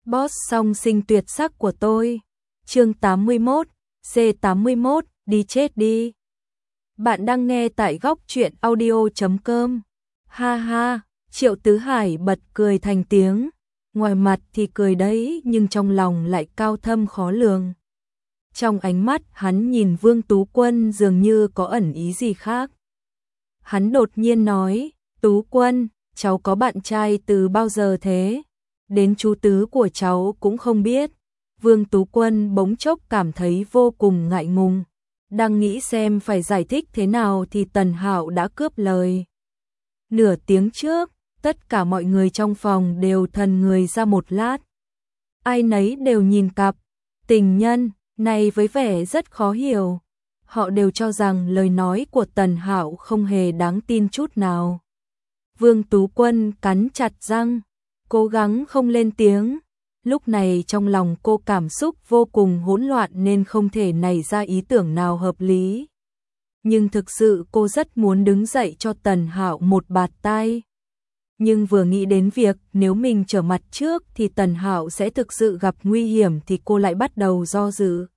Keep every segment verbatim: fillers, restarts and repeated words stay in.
Boss song sinh tuyệt sắc của tôi. Chương tám mươi mốt, C tám mươi mốt, đi chết đi. Bạn đang nghe tại góc truyện audio chấm com. Ha ha, Triệu Tứ Hải bật cười thành tiếng. Ngoài mặt thì cười đấy nhưng trong lòng lại cao thâm khó lường. Trong ánh mắt hắn nhìn Vương Tú Quân dường như có ẩn ý gì khác. Hắn đột nhiên nói, Tú Quân, cháu có bạn trai từ bao giờ thế? Đến chú Tứ của cháu cũng không biết. Vương Tú Quân bỗng chốc cảm thấy vô cùng ngại ngùng. Đang nghĩ xem phải giải thích thế nào thì Tần Hạo đã cướp lời. Nửa tiếng trước, tất cả mọi người trong phòng đều thần người ra một lát. Ai nấy đều nhìn cặp tình nhân này với vẻ rất khó hiểu. Họ đều cho rằng lời nói của Tần Hạo không hề đáng tin chút nào. Vương Tú Quân cắn chặt răng, cố gắng không lên tiếng. Lúc này trong lòng cô cảm xúc vô cùng hỗn loạn nên không thể nảy ra ý tưởng nào hợp lý. Nhưng thực sự cô rất muốn đứng dậy cho Tần Hạo một bạt tai. Nhưng vừa nghĩ đến việc nếu mình trở mặt trước thì Tần Hạo sẽ thực sự gặp nguy hiểm thì cô lại bắt đầu do dự.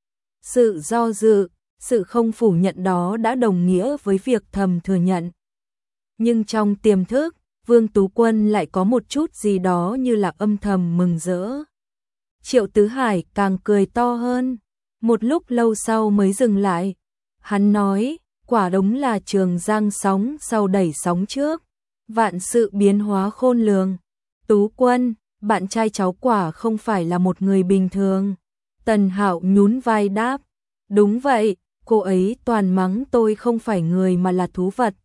Sự do dự, sự không phủ nhận đó đã đồng nghĩa với việc thầm thừa nhận. Nhưng trong tiềm thức, Vương Tú Quân lại có một chút gì đó như là âm thầm mừng rỡ. Triệu Tứ Hải càng cười to hơn, một lúc lâu sau mới dừng lại. Hắn nói, quả đúng là trường giang sóng sau đẩy sóng trước, vạn sự biến hóa khôn lường. Tú Quân, bạn trai cháu quả không phải là một người bình thường. Tần Hạo nhún vai đáp, đúng vậy, cô ấy toàn mắng tôi không phải người mà là thú vật.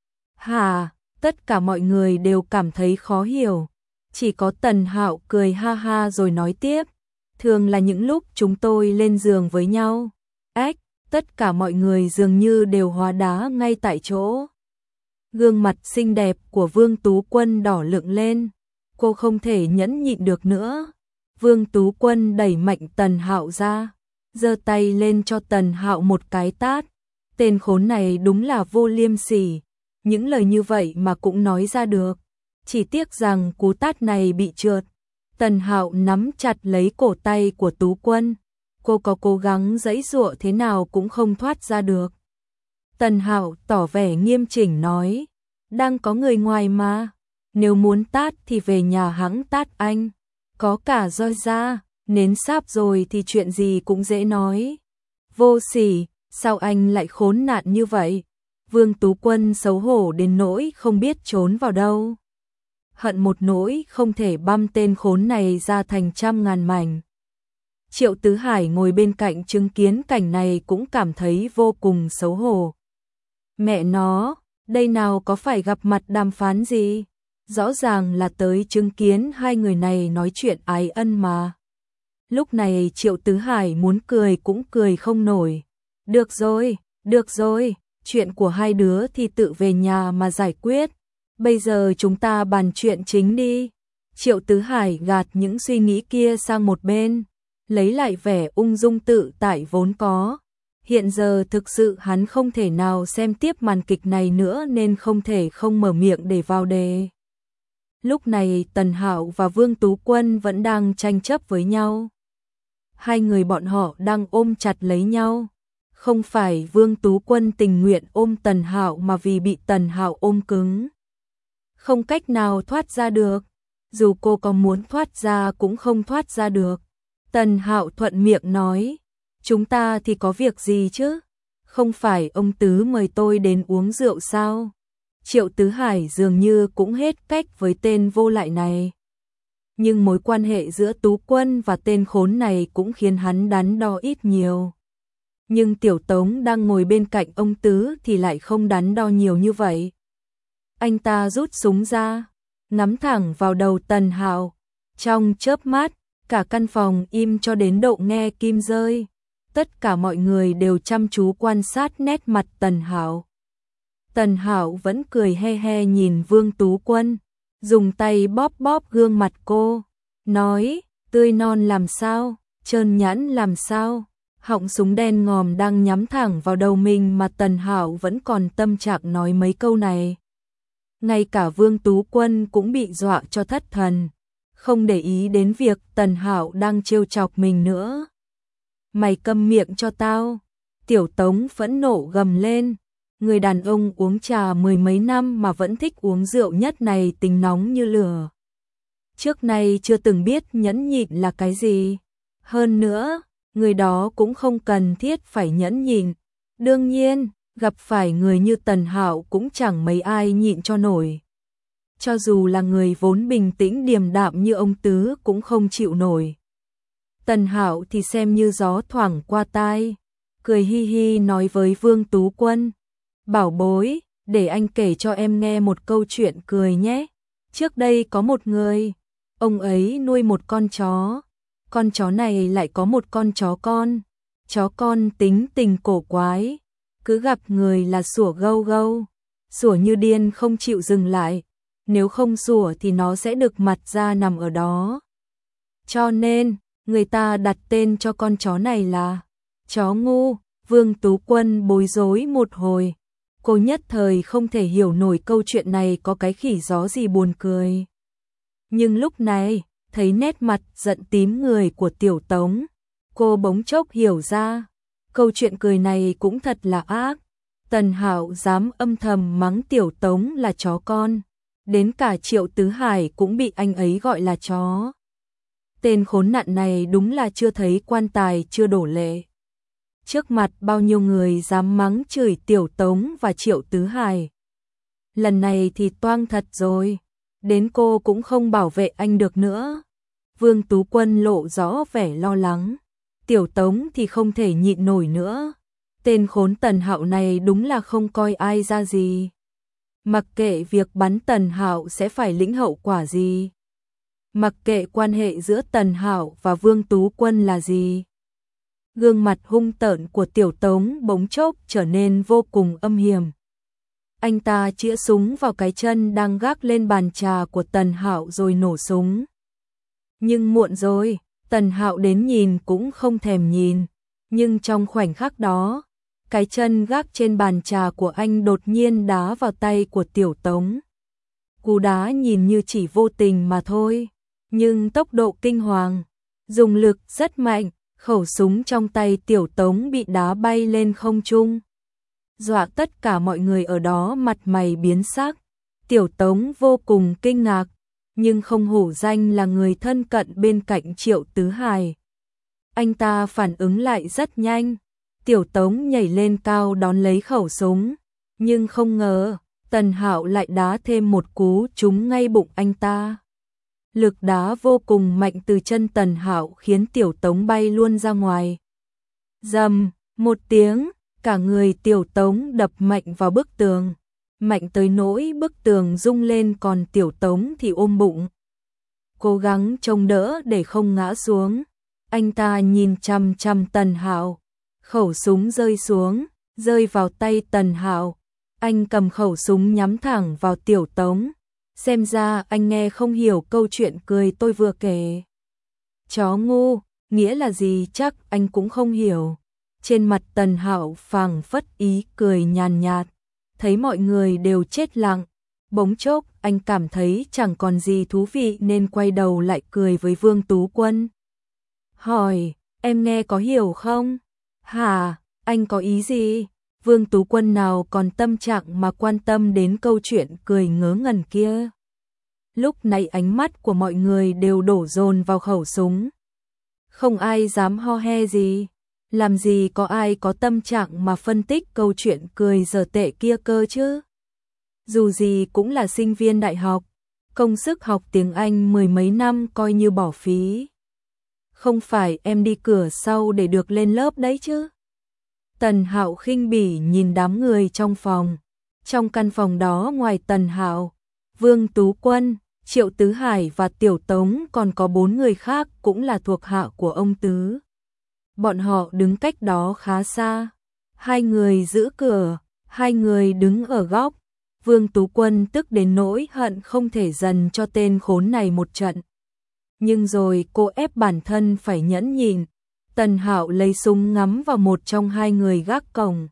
Hà, tất cả mọi người đều cảm thấy khó hiểu. Chỉ có Tần Hạo cười ha ha rồi nói tiếp, thường là những lúc chúng tôi lên giường với nhau. Ếch, tất cả mọi người dường như đều hóa đá ngay tại chỗ. Gương mặt xinh đẹp của Vương Tú Quân đỏ lựng lên. Cô không thể nhẫn nhịn được nữa. Vương Tú Quân đẩy mạnh Tần Hạo ra, giơ tay lên cho Tần Hạo một cái tát. Tên khốn này đúng là vô liêm sỉ. Những lời như vậy mà cũng nói ra được. Chỉ tiếc rằng cú tát này bị trượt. Tần Hạo nắm chặt lấy cổ tay của Tú Quân. Cô có cố gắng giãy giụa thế nào cũng không thoát ra được. Tần Hạo tỏ vẻ nghiêm chỉnh nói, đang có người ngoài mà. Nếu muốn tát thì về nhà hắn tát anh. Có cả roi da, nến sáp rồi thì chuyện gì cũng dễ nói. Vô sỉ, sao anh lại khốn nạn như vậy? Vương Tú Quân xấu hổ đến nỗi không biết trốn vào đâu. Hận một nỗi không thể băm tên khốn này ra thành trăm ngàn mảnh. Triệu Tứ Hải ngồi bên cạnh chứng kiến cảnh này cũng cảm thấy vô cùng xấu hổ. Mẹ nó, đây nào có phải gặp mặt đàm phán gì? Rõ ràng là tới chứng kiến hai người này nói chuyện ái ân mà. Lúc này Triệu Tứ Hải muốn cười cũng cười không nổi. Được rồi, được rồi. Chuyện của hai đứa thì tự về nhà mà giải quyết. Bây giờ chúng ta bàn chuyện chính đi. Triệu Tứ Hải gạt những suy nghĩ kia sang một bên, lấy lại vẻ ung dung tự tại vốn có. Hiện giờ thực sự hắn không thể nào xem tiếp màn kịch này nữa nên không thể không mở miệng để vào đề. Lúc này Tần Hạo và Vương Tú Quân vẫn đang tranh chấp với nhau. Hai người bọn họ đang ôm chặt lấy nhau. Không phải Vương Tú Quân tình nguyện ôm Tần Hạo mà vì bị Tần Hạo ôm cứng. Không cách nào thoát ra được. Dù cô có muốn thoát ra cũng không thoát ra được. Tần Hạo thuận miệng nói, chúng ta thì có việc gì chứ? Không phải ông Tứ mời tôi đến uống rượu sao? Triệu Tứ Hải dường như cũng hết cách với tên vô lại này. Nhưng mối quan hệ giữa Tú Quân và tên khốn này cũng khiến hắn đắn đo ít nhiều. Nhưng Tiểu Tống đang ngồi bên cạnh ông Tứ thì lại không đắn đo nhiều như vậy. Anh ta rút súng ra, ngắm thẳng vào đầu Tần Hạo. Trong chớp mắt, cả căn phòng im cho đến độ nghe kim rơi. Tất cả mọi người đều chăm chú quan sát nét mặt Tần Hạo. Tần Hạo vẫn cười he he nhìn Vương Tú Quân, dùng tay bóp bóp gương mặt cô, nói, tươi non làm sao, trơn nhẵn làm sao. Họng súng đen ngòm đang nhắm thẳng vào đầu mình mà Tần Hạo vẫn còn tâm trạng nói mấy câu này. Ngay cả Vương Tú Quân cũng bị dọa cho thất thần. không để ý đến việc Tần Hạo đang trêu chọc mình nữa. Mày câm miệng cho tao. Tiểu Tống phẫn nộ gầm lên. Người đàn ông uống trà mười mấy năm mà vẫn thích uống rượu nhất này tính nóng như lửa. Trước nay chưa từng biết nhẫn nhịn là cái gì. Hơn nữa, người đó cũng không cần thiết phải nhẫn nhịn. Đương nhiên, gặp phải người như Tần Hạo cũng chẳng mấy ai nhịn cho nổi. Cho dù là người vốn bình tĩnh điềm đạm như ông Tứ cũng không chịu nổi. Tần Hạo thì xem như gió thoảng qua tai, cười hi hi nói với Vương Tú Quân. Bảo bối, để anh kể cho em nghe một câu chuyện cười nhé. Trước đây có một người, ông ấy nuôi một con chó. Con chó này lại có một con chó con. Chó con tính tình cổ quái, cứ gặp người là sủa gâu gâu, sủa như điên không chịu dừng lại. Nếu không sủa thì nó sẽ đực mặt ra nằm ở đó. Cho nên, người ta đặt tên cho con chó này là chó ngu. Vương Tú Quân bối rối một hồi. Cô nhất thời không thể hiểu nổi câu chuyện này có cái khỉ gió gì buồn cười. Nhưng lúc này, thấy nét mặt giận tím người của Tiểu Tống, cô bỗng chốc hiểu ra, câu chuyện cười này cũng thật là ác. Tần Hạo dám âm thầm mắng Tiểu Tống là chó con, đến cả Triệu Tứ Hải cũng bị anh ấy gọi là chó. Tên khốn nạn này đúng là chưa thấy quan tài chưa đổ lệ. Trước mặt bao nhiêu người dám mắng chửi Tiểu Tống và Triệu Tứ Hải. Lần này thì toang thật rồi, đến cô cũng không bảo vệ anh được nữa. Vương Tú Quân lộ rõ vẻ lo lắng. Tiểu Tống thì không thể nhịn nổi nữa. Tên khốn Tần Hạo này đúng là không coi ai ra gì. Mặc kệ việc bắn Tần Hạo sẽ phải lĩnh hậu quả gì. Mặc kệ quan hệ giữa Tần Hạo và Vương Tú Quân là gì. Gương mặt hung tợn của Tiểu Tống bỗng chốc trở nên vô cùng âm hiểm. Anh ta chĩa súng vào cái chân đang gác lên bàn trà của Tần Hạo rồi nổ súng. Nhưng muộn rồi, Tần Hạo đến nhìn cũng không thèm nhìn. Nhưng trong khoảnh khắc đó, cái chân gác trên bàn trà của anh đột nhiên đá vào tay của Tiểu Tống. Cú đá nhìn như chỉ vô tình mà thôi, nhưng tốc độ kinh hoàng, dùng lực rất mạnh, khẩu súng trong tay Tiểu Tống bị đá bay lên không trung. Dọa tất cả mọi người ở đó mặt mày biến sắc. Tiểu Tống vô cùng kinh ngạc, nhưng không hổ danh là người thân cận bên cạnh Triệu Tứ Hải. Anh ta phản ứng lại rất nhanh. Tiểu Tống nhảy lên cao đón lấy khẩu súng, nhưng không ngờ Tần Hạo lại đá thêm một cú trúng ngay bụng anh ta. Lực đá vô cùng mạnh từ chân Tần Hạo khiến Tiểu Tống bay luôn ra ngoài. Rầm, một tiếng, cả người Tiểu Tống đập mạnh vào bức tường, mạnh tới nỗi bức tường rung lên, còn Tiểu Tống thì ôm bụng, cố gắng chống đỡ để không ngã xuống. Anh ta nhìn chằm chằm Tần Hạo, khẩu súng rơi xuống, rơi vào tay Tần Hạo. Anh cầm khẩu súng nhắm thẳng vào Tiểu Tống. Xem ra anh nghe không hiểu câu chuyện cười tôi vừa kể. Chó ngu, nghĩa là gì chắc anh cũng không hiểu. Trên mặt Tần Hạo phảng phất ý cười nhàn nhạt. Thấy mọi người đều chết lặng, bỗng chốc anh cảm thấy chẳng còn gì thú vị nên quay đầu lại cười với Vương Tú Quân. Hỏi, em nghe có hiểu không? Hả, anh có ý gì? Vương Tú Quân nào còn tâm trạng mà quan tâm đến câu chuyện cười ngớ ngẩn kia. Lúc này ánh mắt của mọi người đều đổ dồn vào khẩu súng. Không ai dám ho he gì. Làm gì có ai có tâm trạng mà phân tích câu chuyện cười dở tệ kia cơ chứ. Dù gì cũng là sinh viên đại học, công sức học tiếng Anh mười mấy năm coi như bỏ phí. Không phải em đi cửa sau để được lên lớp đấy chứ. Tần Hạo khinh bỉ nhìn đám người trong phòng. Trong căn phòng đó ngoài Tần Hạo, Vương Tú Quân, Triệu Tứ Hải và Tiểu Tống còn có bốn người khác cũng là thuộc hạ của ông Tứ. Bọn họ đứng cách đó khá xa. Hai người giữ cửa, hai người đứng ở góc. Vương Tú Quân tức đến nỗi hận không thể dần cho tên khốn này một trận. Nhưng rồi cô ép bản thân phải nhẫn nhịn. Tần Hạo lấy súng ngắm vào một trong hai người gác cổng.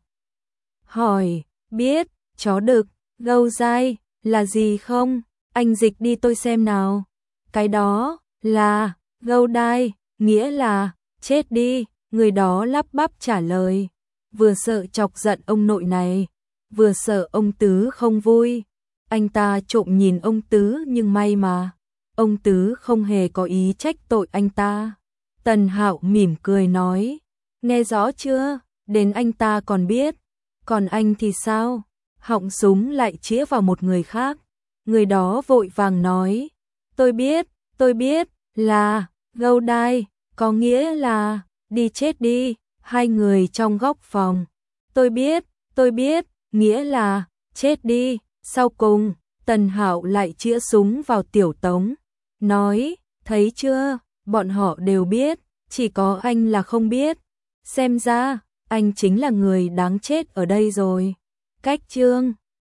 Hỏi, biết, chó đực, gâu dai, là gì không? Anh dịch đi tôi xem nào. Cái đó, là Gâu Đai, nghĩa là chết đi, người đó lắp bắp trả lời, vừa sợ chọc giận ông nội này, vừa sợ ông Tứ không vui. Anh ta trộm nhìn ông Tứ nhưng may mà ông Tứ không hề có ý trách tội anh ta. Tần Hạo mỉm cười nói, nghe rõ chưa, đến anh ta còn biết, còn anh thì sao? Họng súng lại chĩa vào một người khác, người đó vội vàng nói, tôi biết, tôi biết, là Gâu Đai, có nghĩa là đi chết đi. Hai người trong góc phòng, tôi biết, tôi biết, nghĩa là chết đi. Sau cùng, Tần Hạo lại chĩa súng vào Tiểu Tống, nói, thấy chưa, bọn họ đều biết, chỉ có anh là không biết. Xem ra, anh chính là người đáng chết ở đây rồi. Cách chương